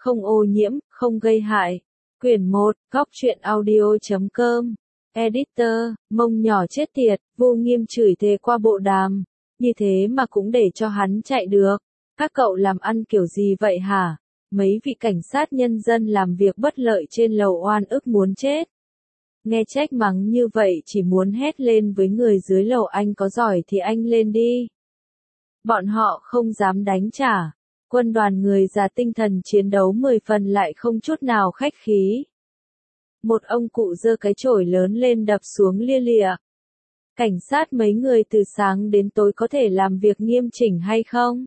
không ô nhiễm, không gây hại. Quyển 1, Góc truyện audio.com. Editor, mông nhỏ chết tiệt, Vô Nghiêm chửi thề qua bộ đàm. Như thế mà cũng để cho hắn chạy được. Các cậu làm ăn kiểu gì vậy hả? Mấy vị cảnh sát nhân dân làm việc bất lợi trên lầu oan ức muốn chết. Nghe trách mắng như vậy chỉ muốn hét lên với người dưới lầu, anh có giỏi thì anh lên đi. Bọn họ không dám đánh trả. Quân đoàn người già tinh thần chiến đấu 10 phần lại không chút nào khách khí. Một ông cụ giơ cái chổi lớn lên đập xuống lia lịa. Cảnh sát mấy người từ sáng đến tối có thể làm việc nghiêm chỉnh hay không?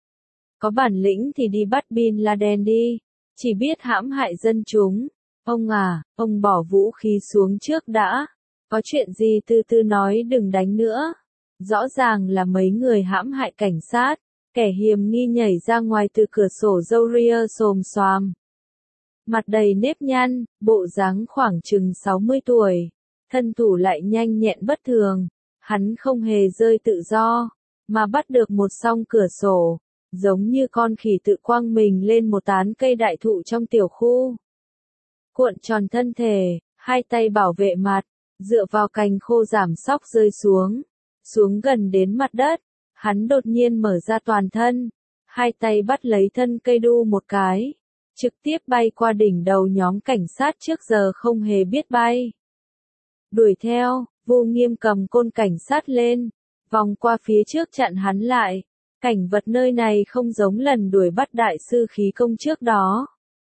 Có bản lĩnh thì đi bắt Bin Laden đi. Chỉ biết hãm hại dân chúng. Ông à, ông bỏ vũ khí xuống trước đã. Có chuyện gì từ từ nói, đừng đánh nữa. Rõ ràng là mấy người hãm hại cảnh sát. Kẻ hiềm nghi nhảy ra ngoài từ cửa sổ, râu ria xồm xoàm. Mặt đầy nếp nhăn, bộ dáng khoảng chừng 60 tuổi. Thân thủ lại nhanh nhẹn bất thường. Hắn không hề rơi tự do, mà bắt được một song cửa sổ. Giống như con khỉ tự quăng mình lên một tán cây đại thụ trong tiểu khu. Cuộn tròn thân thể, hai tay bảo vệ mặt, dựa vào cành khô giảm sóc rơi xuống. Xuống gần đến mặt đất, hắn đột nhiên mở ra toàn thân. Hai tay bắt lấy thân cây đu một cái. Trực tiếp bay qua đỉnh đầu nhóm cảnh sát trước giờ không hề biết bay. Đuổi theo, Vô Nghiêm cầm côn cảnh sát lên. Vòng qua phía trước chặn hắn lại. Cảnh vật nơi này không giống lần đuổi bắt đại sư khí công trước đó.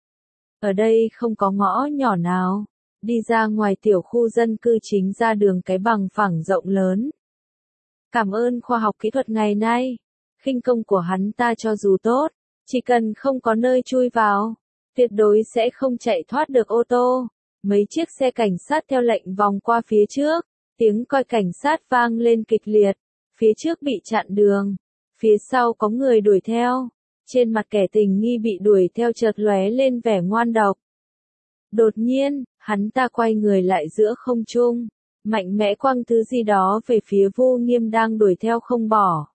Ở đây không có ngõ nhỏ nào. Đi ra ngoài tiểu khu dân cư chính ra đường cái bằng phẳng rộng lớn. Cảm ơn khoa học kỹ thuật ngày nay. Khinh công của hắn ta cho dù tốt, chỉ cần không có nơi chui vào, tuyệt đối sẽ không chạy thoát được ô tô. Mấy chiếc xe cảnh sát theo lệnh vòng qua phía trước. Tiếng còi cảnh sát vang lên kịch liệt. Phía trước bị chặn đường. Phía sau có người đuổi theo. Trên mặt kẻ tình nghi bị đuổi theo chợt lóe lên vẻ ngoan độc. Đột nhiên, hắn ta quay người lại giữa không trung, mạnh mẽ quăng thứ gì đó về phía Vô Nghiêm đang đuổi theo không bỏ.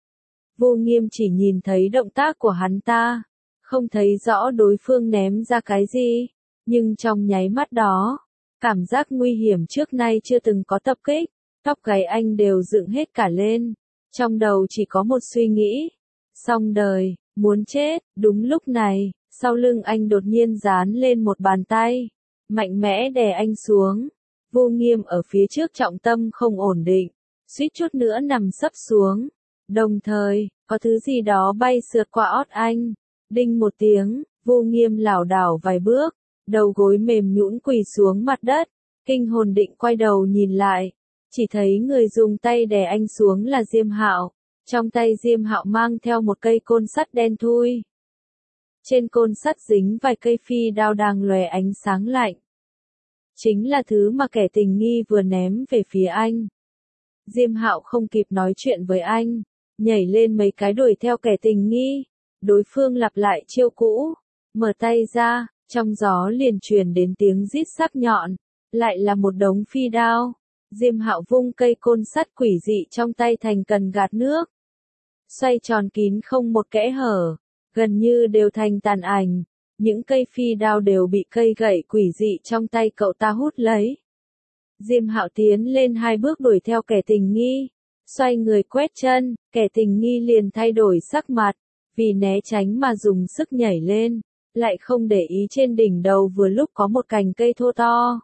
Vô Nghiêm chỉ nhìn thấy động tác của hắn ta, không thấy rõ đối phương ném ra cái gì, nhưng trong nháy mắt đó, cảm giác nguy hiểm trước nay chưa từng có tập kích, tóc gáy anh đều dựng hết cả lên, trong đầu chỉ có một suy nghĩ, xong đời, muốn chết. Đúng lúc này, sau lưng anh đột nhiên dán lên một bàn tay, mạnh mẽ đè anh xuống. Vô Nghiêm ở phía trước trọng tâm không ổn định, suýt chút nữa nằm sấp xuống. Đồng thời, có thứ gì đó bay sượt qua ót anh. Đinh một tiếng, Vô Nghiêm lảo đảo vài bước, đầu gối mềm nhũn quỳ xuống mặt đất, kinh hồn định quay đầu nhìn lại, chỉ thấy người dùng tay đè anh xuống là Diêm Hạo. Trong tay Diêm Hạo mang theo một cây côn sắt đen thui. Trên côn sắt dính vài cây phi đao đang lóe ánh sáng lạnh. Chính là thứ mà kẻ tình nghi vừa ném về phía anh. Diêm Hạo không kịp nói chuyện với anh, nhảy lên mấy cái đuổi theo kẻ tình nghi. Đối phương lặp lại chiêu cũ, mở tay ra, trong gió liền truyền đến tiếng rít sắc nhọn, lại là một đống phi đao. Diêm Hạo vung cây côn sắt quỷ dị trong tay thành cần gạt nước. Xoay tròn kín không một kẽ hở, gần như đều thành tàn ảnh. Những cây phi đao đều bị cây gậy quỷ dị trong tay cậu ta hút lấy. Diêm Hạo tiến lên 2 bước đuổi theo kẻ tình nghi. Xoay người quét chân, kẻ tình nghi liền thay đổi sắc mặt. Vì né tránh mà dùng sức nhảy lên, lại không để ý trên đỉnh đầu vừa lúc có một cành cây thô to.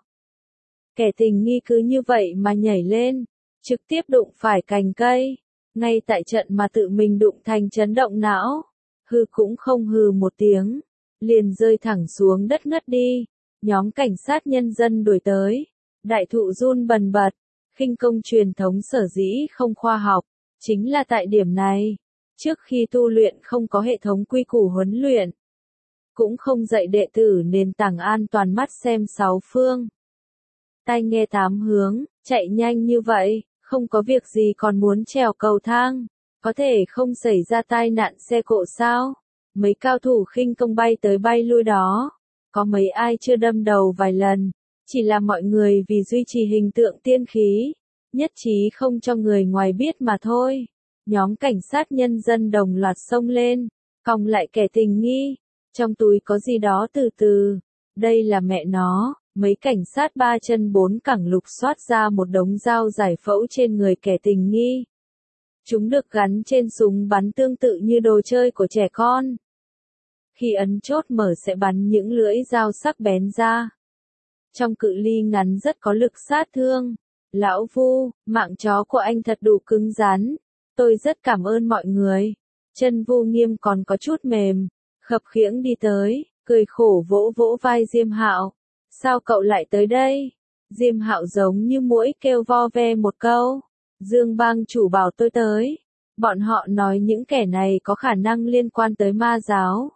Kẻ tình nghi cứ như vậy mà nhảy lên, trực tiếp đụng phải cành cây. Ngay tại trận mà tự mình đụng thành chấn động não. Hừ cũng không hừ một tiếng, liền rơi thẳng xuống đất ngất đi. Nhóm cảnh sát nhân dân đuổi tới. Đại thụ run bần bật. Khinh công truyền thống sở dĩ không khoa học, chính là tại điểm này. Trước khi tu luyện không có hệ thống quy củ huấn luyện. Cũng không dạy đệ tử nền tảng an toàn, mắt xem 6 phương. Tai nghe 8 hướng, chạy nhanh như vậy, không có việc gì còn muốn trèo cầu thang. Có thể không xảy ra tai nạn xe cộ sao? Mấy cao thủ khinh công bay tới bay lui đó. Có mấy ai chưa đâm đầu vài lần. Chỉ là mọi người vì duy trì hình tượng tiên khí. Nhất trí không cho người ngoài biết mà thôi. Nhóm cảnh sát nhân dân đồng loạt xông lên, còng lại kẻ tình nghi. Trong túi có gì đó từ từ. Đây là mẹ nó. Mấy cảnh sát ba chân bốn cẳng lục soát ra một đống dao giải phẫu trên người kẻ tình nghi. Chúng được gắn trên súng bắn tương tự như đồ chơi của trẻ con. Khi ấn chốt mở sẽ bắn những lưỡi dao sắc bén ra. Trong cự ly ngắn rất có lực sát thương. Lão Vu, mạng chó của anh thật đủ cứng rắn. Tôi rất cảm ơn mọi người. Chân Vu Nghiêm còn có chút mềm. Khập khiễng đi tới, cười khổ vỗ vỗ vai Diêm Hạo. Sao cậu lại tới đây? Diêm Hạo giống như muỗi kêu vo ve một câu. Dương bang chủ bảo tôi tới. Bọn họ nói những kẻ này có khả năng liên quan tới ma giáo.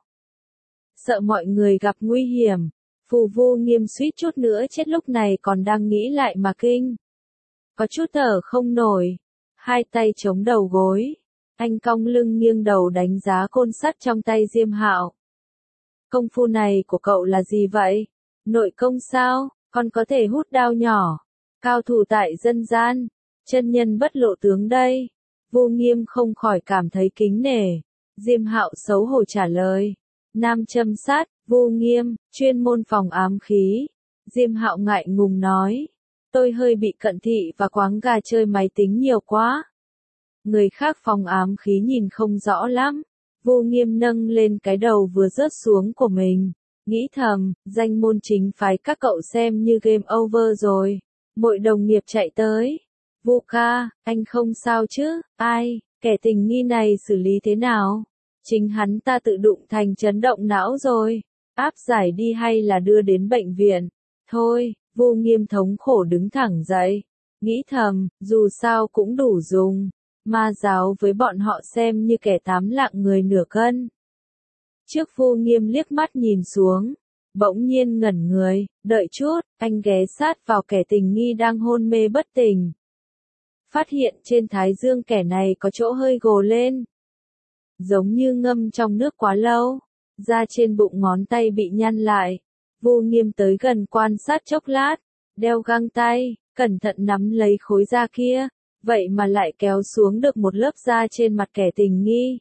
Sợ mọi người gặp nguy hiểm. Phù Vu Nghiêm suýt chút nữa chết lúc này còn đang nghĩ lại mà kinh. Có chút thở không nổi. Hai tay chống đầu gối. Anh cong lưng nghiêng đầu đánh giá côn sắt trong tay Diêm Hạo. Công phu này của cậu là gì vậy? Nội công sao? Còn có thể hút đao nhỏ. Cao thủ tại dân gian. Chân nhân bất lộ tướng đây. Vu Nghiêm không khỏi cảm thấy kính nể. Diêm Hạo xấu hổ trả lời. Nam châm sát, Vu Nghiêm, chuyên môn phòng ám khí. Diêm Hạo ngại ngùng nói. Tôi hơi bị cận thị và quáng gà chơi máy tính nhiều quá. Người khác phòng ám khí nhìn không rõ lắm. Vu Nghiêm nâng lên cái đầu vừa rớt xuống của mình. Nghĩ thầm, danh môn chính phái các cậu xem như game over rồi. Mọi đồng nghiệp chạy tới. Vu ca, anh không sao chứ? Ai, kẻ tình nghi này xử lý thế nào? Chính hắn ta tự đụng thành chấn động não rồi. Áp giải đi hay là đưa đến bệnh viện? Thôi, Vu Nghiêm thống khổ đứng thẳng dậy. Nghĩ thầm, dù sao cũng đủ dùng. Ma giáo với bọn họ xem như kẻ tám lạng người nửa cân. Trước Vu Nghiêm liếc mắt nhìn xuống. Bỗng nhiên ngẩn người, đợi chút, anh ghé sát vào kẻ tình nghi đang hôn mê bất tỉnh. Phát hiện trên thái dương kẻ này có chỗ hơi gồ lên. Giống như ngâm trong nước quá lâu. Da trên bụng ngón tay bị nhăn lại. Vu Nghiêm tới gần quan sát chốc lát. Đeo găng tay, cẩn thận nắm lấy khối da kia. Vậy mà lại kéo xuống được một lớp da trên mặt kẻ tình nghi.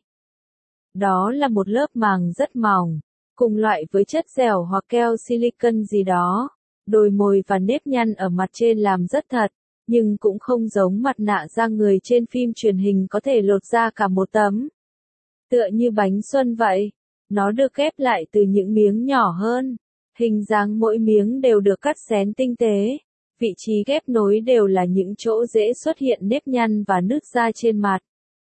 Đó là một lớp màng rất mỏng. Cùng loại với chất dẻo hoặc keo silicon gì đó. Đồi mồi và nếp nhăn ở mặt trên làm rất thật. Nhưng cũng không giống mặt nạ da người trên phim truyền hình có thể lột ra cả một tấm. Tựa như bánh xuân vậy. Nó được ghép lại từ những miếng nhỏ hơn. Hình dáng mỗi miếng đều được cắt xén tinh tế. Vị trí ghép nối đều là những chỗ dễ xuất hiện nếp nhăn và nứt da trên mặt.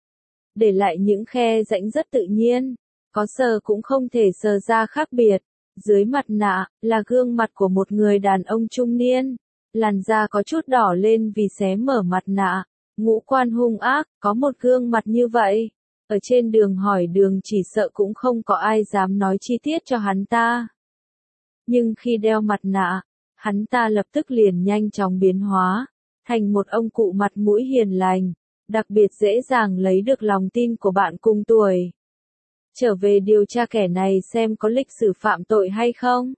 Để lại những khe rãnh rất tự nhiên. Có sờ cũng không thể sờ ra khác biệt. Dưới mặt nạ, là gương mặt của một người đàn ông trung niên. Làn da có chút đỏ lên vì xé mở mặt nạ. Ngũ quan hung ác, có một gương mặt như vậy. Ở trên đường hỏi đường chỉ sợ cũng không có ai dám nói chi tiết cho hắn ta. Nhưng khi đeo mặt nạ, hắn ta lập tức liền nhanh chóng biến hóa. Thành một ông cụ mặt mũi hiền lành. Đặc biệt dễ dàng lấy được lòng tin của bạn cùng tuổi. Trở về điều tra kẻ này xem có lịch sử phạm tội hay không.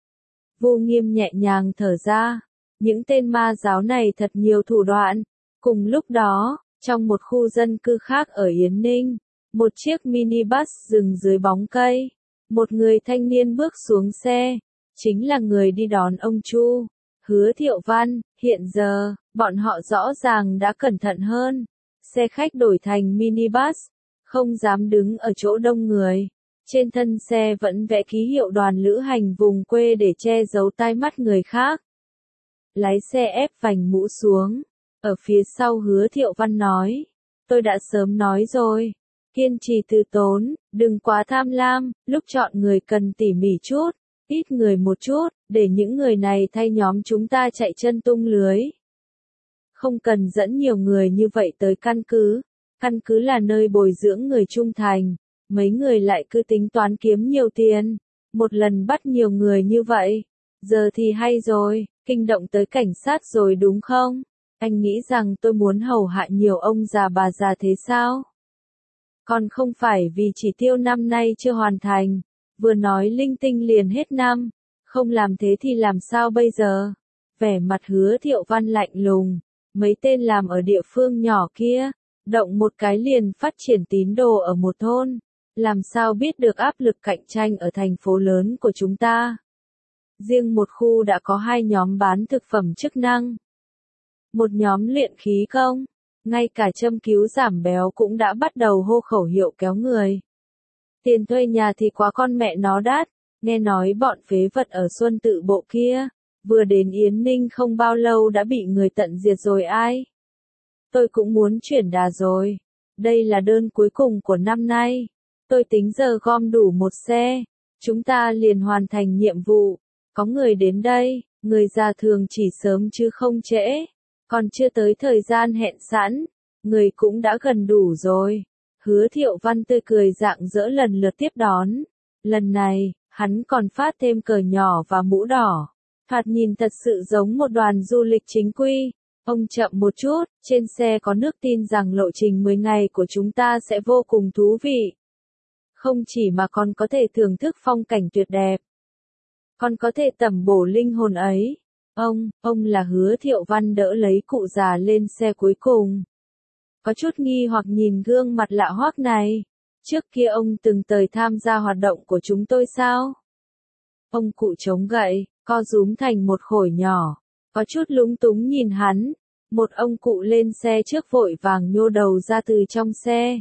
Vu Nghiêm nhẹ nhàng thở ra. Những tên ma giáo này thật nhiều thủ đoạn. Cùng lúc đó, trong một khu dân cư khác ở Yến Ninh, một chiếc minibus dừng dưới bóng cây. Một người thanh niên bước xuống xe. Chính là người đi đón ông Chu, Hứa Thiệu Văn. Hiện giờ, bọn họ rõ ràng đã cẩn thận hơn. Xe khách đổi thành minibus. Không dám đứng ở chỗ đông người. Trên thân xe vẫn vẽ ký hiệu đoàn lữ hành vùng quê để che giấu tai mắt người khác. Lái xe ép vành mũ xuống. Ở phía sau Hứa Thiệu Văn nói. Tôi đã sớm nói rồi. Kiên trì từ tốn, đừng quá tham lam, lúc chọn người cần tỉ mỉ chút, ít người một chút, để những người này thay nhóm chúng ta chạy chân tung lưới. Không cần dẫn nhiều người như vậy tới căn cứ. Căn cứ là nơi bồi dưỡng người trung thành. Mấy người lại cứ tính toán kiếm nhiều tiền. Một lần bắt nhiều người như vậy. Giờ thì hay rồi, kinh động tới cảnh sát rồi đúng không? Anh nghĩ rằng tôi muốn hầu hạ nhiều ông già bà già thế sao? Còn không phải vì chỉ tiêu năm nay chưa hoàn thành. Vừa nói linh tinh liền hết năm. Không làm thế thì làm sao bây giờ? Vẻ mặt Hứa Thiệu Văn lạnh lùng. Mấy tên làm ở địa phương nhỏ kia. Động một cái liền phát triển tín đồ ở một thôn. làm sao biết được áp lực cạnh tranh ở thành phố lớn của chúng ta. Riêng một khu đã có 2 nhóm bán thực phẩm chức năng. Một nhóm luyện khí công, ngay cả châm cứu giảm béo cũng đã bắt đầu hô khẩu hiệu kéo người. Tiền thuê nhà thì quá con mẹ nó đắt, nghe nói bọn phế vật ở Xuân Tự Bộ kia, vừa đến Yến Ninh không bao lâu đã bị người tận diệt rồi ai. Tôi cũng muốn chuyển đà rồi. Đây là đơn cuối cùng của năm nay. Tôi tính giờ gom đủ 1 xe. Chúng ta liền hoàn thành nhiệm vụ. Có người đến đây, người già thường chỉ sớm chứ không trễ. Còn chưa tới thời gian hẹn sẵn, người cũng đã gần đủ rồi. Hứa Thiệu Văn tươi cười rạng rỡ lần lượt tiếp đón. Lần này, hắn còn phát thêm cờ nhỏ và mũ đỏ. Thoạt nhìn thật sự giống một đoàn du lịch chính quy. Ông chậm một chút, trên xe có nước tin rằng lộ trình 10 ngày của chúng ta sẽ vô cùng thú vị. Không chỉ mà còn có thể thưởng thức phong cảnh tuyệt đẹp. Còn có thể tẩm bổ linh hồn ấy. Ông là Hứa Thiệu Văn đỡ lấy cụ già lên xe cuối cùng. Có chút nghi hoặc nhìn gương mặt lạ hoắc này. Trước kia ông từng tới tham gia hoạt động của chúng tôi sao? Ông cụ chống gậy, co rúm thành một khối nhỏ. Có chút lúng túng nhìn hắn. Một ông cụ lên xe trước vội vàng nhô đầu ra từ trong xe.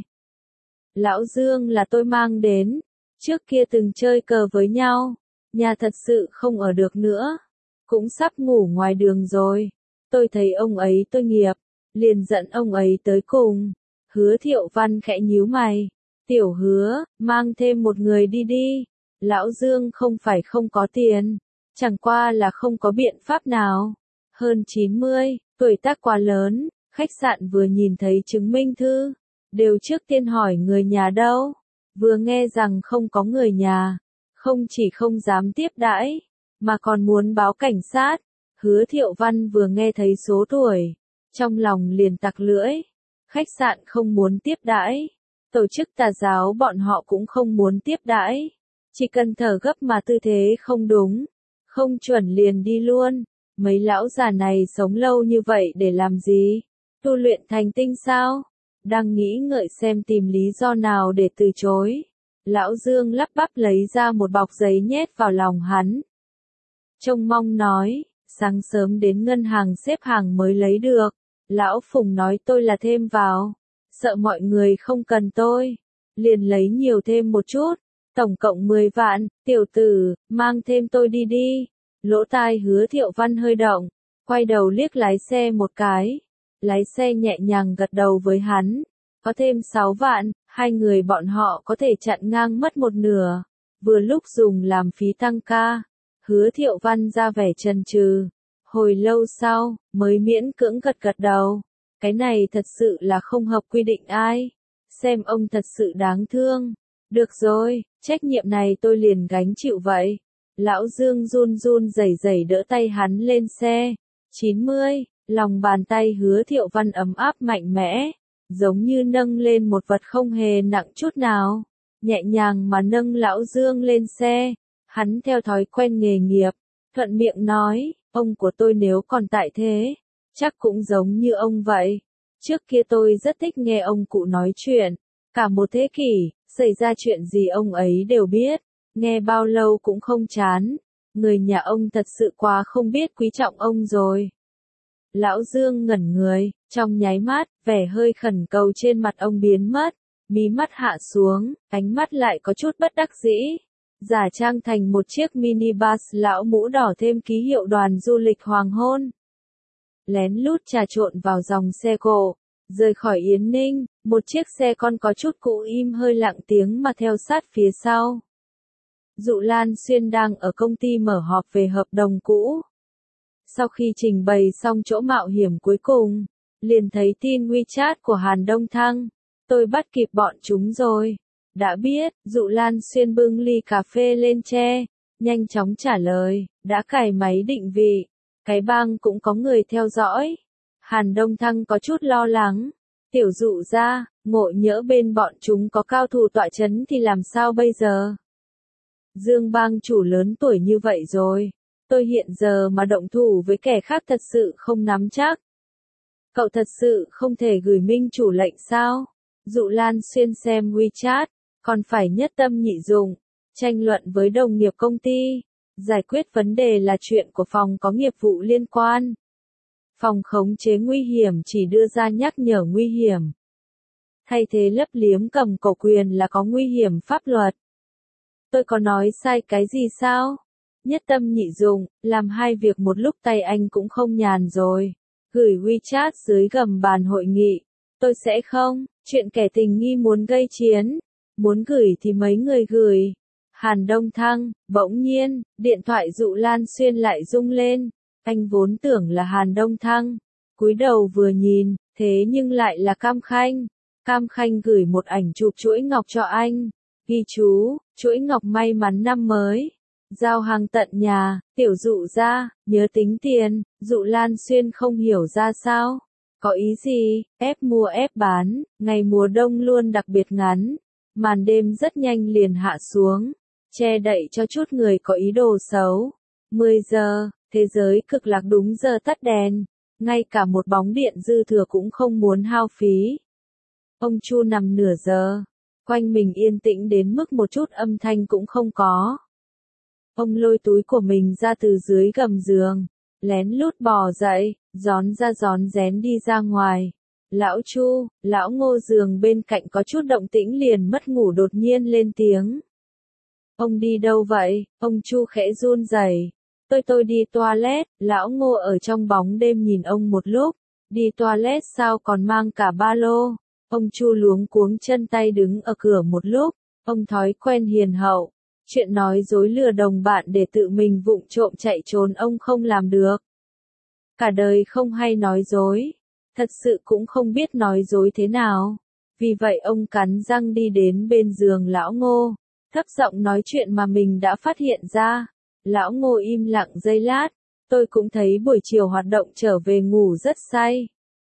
Lão Dương là tôi mang đến. Trước kia từng chơi cờ với nhau. Nhà thật sự không ở được nữa. Cũng sắp ngủ ngoài đường rồi. Tôi thấy ông ấy tội nghiệp. Liền dẫn ông ấy tới cùng. Hứa Thiệu Văn khẽ nhíu mày. Tiểu Hứa, mang thêm một người đi đi. Lão Dương không phải không có tiền. Chẳng qua là không có biện pháp nào. Hơn 90, tuổi tác quá lớn. Khách sạn vừa nhìn thấy chứng minh thư. Đều trước tiên hỏi người nhà đâu. Vừa nghe rằng không có người nhà. Không chỉ không dám tiếp đãi, mà còn muốn báo cảnh sát. Hứa Thiệu Văn vừa nghe thấy số tuổi, trong lòng liền tặc lưỡi. Khách sạn không muốn tiếp đãi, tổ chức tà giáo bọn họ cũng không muốn tiếp đãi. Chỉ cần thở gấp mà tư thế không đúng, không chuẩn liền đi luôn. Mấy lão già này sống lâu như vậy để làm gì? Tu luyện thành tinh sao? Đang nghĩ ngợi xem tìm lý do nào để từ chối. Lão Dương lắp bắp lấy ra một bọc giấy nhét vào lòng hắn. Trông mong nói, sáng sớm đến ngân hàng xếp hàng mới lấy được. Lão Phùng nói tôi là thêm vào. Sợ mọi người không cần tôi. Liền lấy nhiều thêm một chút. Tổng cộng 10 vạn, tiểu tử, mang thêm tôi đi đi. Lỗ tai Hứa Thiệu Văn hơi động. Quay đầu liếc lái xe một cái. Lái xe nhẹ nhàng gật đầu với hắn. Có thêm 6 vạn, 2 người bọn họ có thể chặn ngang mất một nửa. Vừa lúc dùng làm phí tăng ca. Hứa Thiệu Văn ra vẻ chần chừ. Hồi lâu sau, mới miễn cưỡng gật đầu. Cái này thật sự là không hợp quy định ai. Xem ông thật sự đáng thương. Được rồi, trách nhiệm này tôi liền gánh chịu vậy. Lão Dương run run rẩy rẩy đỡ tay hắn lên xe. 90, lòng bàn tay Hứa Thiệu Văn ấm áp mạnh mẽ. Giống như nâng lên một vật không hề nặng chút nào. Nhẹ nhàng mà nâng Lão Dương lên xe. Hắn theo thói quen nghề nghiệp. Thuận miệng nói, ông của tôi nếu còn tại thế, chắc cũng giống như ông vậy. Trước kia tôi rất thích nghe ông cụ nói chuyện. Cả một thế kỷ, xảy ra chuyện gì ông ấy đều biết. Nghe bao lâu cũng không chán. Người nhà ông thật sự quá không biết quý trọng ông rồi. Lão Dương ngẩn người, trong nháy mắt, vẻ hơi khẩn cầu trên mặt ông biến mất. Mí mắt hạ xuống, ánh mắt lại có chút bất đắc dĩ. Giả trang thành một chiếc minibus lão mũ đỏ thêm ký hiệu đoàn du lịch hoàng hôn. Lén lút trà trộn vào dòng xe cộ, rời khỏi Yến Ninh, một chiếc xe con có chút cũ im hơi lặng tiếng mà theo sát phía sau. Dụ Lan Xuyên đang ở công ty mở họp về hợp đồng cũ. Sau khi trình bày xong chỗ mạo hiểm cuối cùng, liền thấy tin WeChat của Hàn Đông Thăng. Tôi bắt kịp bọn chúng rồi. Đã biết, Dụ Lan Xuyên bưng ly cà phê lên tre, nhanh chóng trả lời, đã cài máy định vị. Cái bang cũng có người theo dõi. Hàn Đông Thăng có chút lo lắng. Tiểu Dụ ra, ngộ nhỡ bên bọn chúng có cao thủ tọa chấn thì làm sao bây giờ? Dương bang chủ lớn tuổi như vậy rồi. Tôi hiện giờ mà động thủ với kẻ khác thật sự không nắm chắc. Cậu thật sự không thể gửi minh chủ lệnh sao? Dụ Lan Xuyên xem WeChat, còn phải nhất tâm nhị dụng, tranh luận với đồng nghiệp công ty, giải quyết vấn đề là chuyện của phòng có nghiệp vụ liên quan. Phòng khống chế nguy hiểm chỉ đưa ra nhắc nhở nguy hiểm. Thay thế lấp liếm cầm cổ quyền là có nguy hiểm pháp luật. Tôi có nói sai cái gì sao? Nhất tâm nhị dụng, làm hai việc một lúc tay anh cũng không nhàn rồi. Gửi WeChat dưới gầm bàn hội nghị. Tôi sẽ không, chuyện kẻ tình nghi muốn gây chiến. Muốn gửi thì mấy người gửi. Hàn Đông Thăng, bỗng nhiên, điện thoại Dụ Lan Xuyên lại rung lên. Anh vốn tưởng là Hàn Đông Thăng. Cúi đầu vừa nhìn, thế nhưng lại là Cam Khanh. Cam Khanh gửi một ảnh chụp chuỗi ngọc cho anh. Ghi chú, chuỗi ngọc may mắn năm mới. Giao hàng tận nhà, tiểu Dụ ra, nhớ tính tiền. Dụ Lan Xuyên không hiểu ra sao. Có ý gì, ép mua ép bán, ngày mùa đông luôn đặc biệt ngắn. Màn đêm rất nhanh liền hạ xuống, che đậy cho chút người có ý đồ xấu. 10 giờ, thế giới cực lạc đúng giờ tắt đèn. Ngay cả một bóng điện dư thừa cũng không muốn hao phí. Ông Chu nằm nửa giờ. Quanh mình yên tĩnh đến mức một chút âm thanh cũng không có. Ông lôi túi của mình ra từ dưới gầm giường. Lén lút bò dậy, gión ra gión rén đi ra ngoài. Lão Chu, lão Ngô giường bên cạnh có chút động tĩnh liền mất ngủ đột nhiên lên tiếng. Ông đi đâu vậy? Ông Chu khẽ run rẩy. Tôi đi toilet. Lão Ngô ở trong bóng đêm nhìn ông một lúc. Đi toilet sao còn mang cả ba lô? Ông Chu luống cuống chân tay đứng ở cửa một lúc. Ông thói quen hiền hậu. Chuyện nói dối lừa đồng bạn để tự mình vụng trộm chạy trốn ông không làm được. Cả đời không hay nói dối. Thật sự cũng không biết nói dối thế nào. Vì vậy ông cắn răng đi đến bên giường lão Ngô. Thấp giọng nói chuyện mà mình đã phát hiện ra. Lão Ngô im lặng giây lát. Tôi cũng thấy buổi chiều hoạt động trở về ngủ rất say.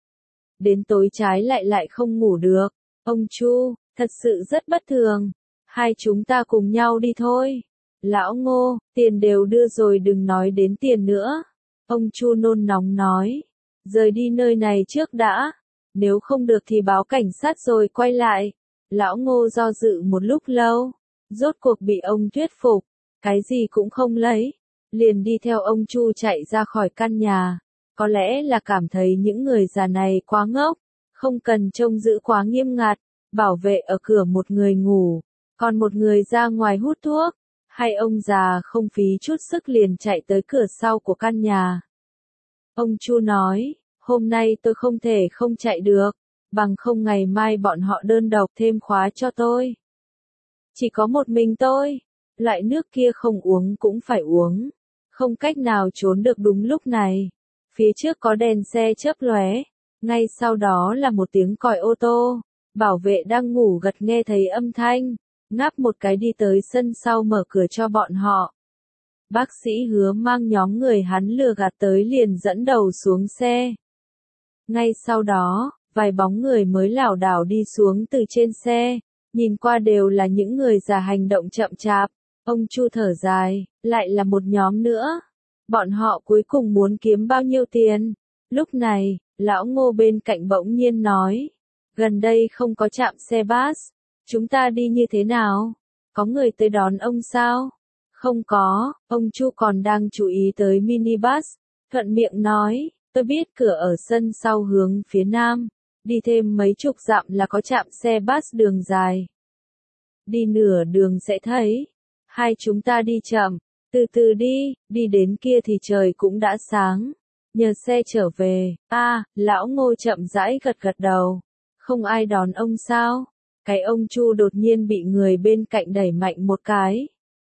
Đến tối trái lại không ngủ được. Ông Chu, thật sự rất bất thường. Hai chúng ta cùng nhau đi thôi. Lão Ngô, tiền đều đưa rồi đừng nói đến tiền nữa. Ông Chu nôn nóng nói. Rời đi nơi này trước đã. Nếu không được thì báo cảnh sát rồi quay lại. Lão Ngô do dự một lúc lâu. Rốt cuộc bị ông thuyết phục. Cái gì cũng không lấy. Liền đi theo ông Chu chạy ra khỏi căn nhà. Có lẽ là cảm thấy những người già này quá ngốc. Không cần trông giữ quá nghiêm ngặt. Bảo vệ ở cửa một người ngủ. Còn một người ra ngoài hút thuốc. Hai ông già không phí chút sức liền chạy tới cửa sau của căn nhà. Ông Chu nói, hôm nay tôi không thể không chạy được, bằng không ngày mai bọn họ đơn độc thêm khóa cho tôi. Chỉ có một mình tôi, loại nước kia không uống cũng phải uống, không cách nào trốn được đúng lúc này. Phía trước có đèn xe chớp lóe, ngay sau đó là một tiếng còi ô tô, bảo vệ đang ngủ gật nghe thấy âm thanh, ngáp một cái đi tới sân sau mở cửa cho bọn họ. Bác sĩ Hứa mang nhóm người hắn lừa gạt tới liền dẫn đầu xuống xe. Ngay sau đó, vài bóng người mới lảo đảo đi xuống từ trên xe, nhìn qua đều là những người già hành động chậm chạp. Ông Chu thở dài, lại là một nhóm nữa. Bọn họ cuối cùng muốn kiếm bao nhiêu tiền? Lúc này, lão Ngô bên cạnh bỗng nhiên nói, gần đây không có trạm xe bus, chúng ta đi như thế nào? Có người tới đón ông sao? Không có, ông Chu còn đang chú ý tới minibus, thuận miệng nói, tôi biết cửa ở sân sau hướng phía nam, đi thêm mấy chục dặm là có trạm xe bus đường dài. Đi nửa đường sẽ thấy, hai chúng ta đi chậm, từ từ đi đến kia thì trời cũng đã sáng, nhờ xe trở về. Lão Ngô chậm rãi gật gật đầu, không ai đón ông sao? Cái ông Chu đột nhiên bị người bên cạnh đẩy mạnh một cái.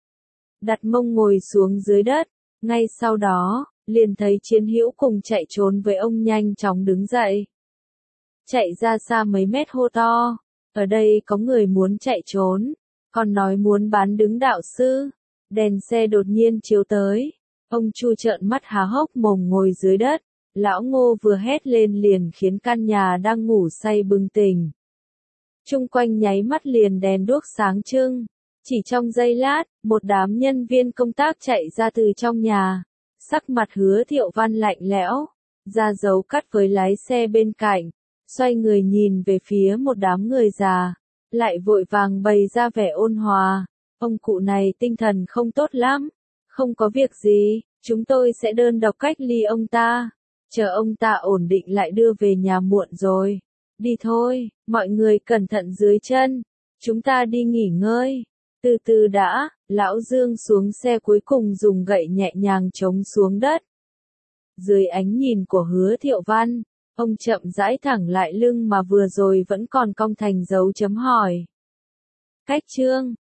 Đặt mông ngồi xuống dưới đất, ngay sau đó, liền thấy Chiến Hữu cùng chạy trốn với ông nhanh chóng đứng dậy. Chạy ra xa mấy mét hô to, ở đây có người muốn chạy trốn, còn nói muốn bán đứng đạo sư. Đèn xe đột nhiên chiếu tới, ông Chu trợn mắt há hốc mồm ngồi dưới đất, lão Ngô vừa hét lên liền khiến căn nhà đang ngủ say bừng tỉnh. Chung quanh nháy mắt liền đèn đuốc sáng trưng. Chỉ trong giây lát, một đám nhân viên công tác chạy ra từ trong nhà. Sắc mặt Hứa Thiệu Văn lạnh lẽo, ra dấu cắt với lái xe bên cạnh, xoay người nhìn về phía một đám người già. lại vội vàng bày ra vẻ ôn hòa. Ông cụ này tinh thần không tốt lắm. Không có việc gì, chúng tôi sẽ đơn độc cách ly ông ta. Chờ ông ta ổn định lại đưa về nhà muộn rồi. Đi thôi, mọi người cẩn thận dưới chân. Chúng ta đi nghỉ ngơi. Từ từ đã, Lão Dương xuống xe cuối cùng dùng gậy nhẹ nhàng chống xuống đất. Dưới ánh nhìn của Hứa Thiệu Văn, ông chậm rãi thẳng lại lưng mà vừa rồi vẫn còn cong thành dấu chấm hỏi. Cách chương